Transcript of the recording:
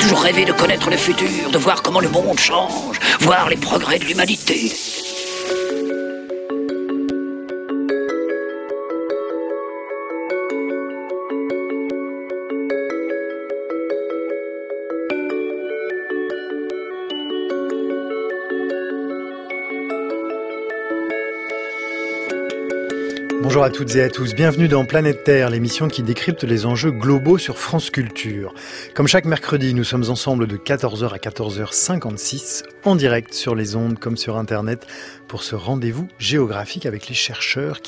toujours rêvé de connaître le futur, de voir comment le monde change, voir les progrès de l'humanité. Bonjour à toutes et à tous, bienvenue dans Planète Terre, l'émission qui décrypte les enjeux globaux sur France Culture. Comme chaque mercredi, nous sommes ensemble de 14h à 14h56, en direct sur les ondes comme sur Internet, pour ce rendez-vous géographique avec les chercheurs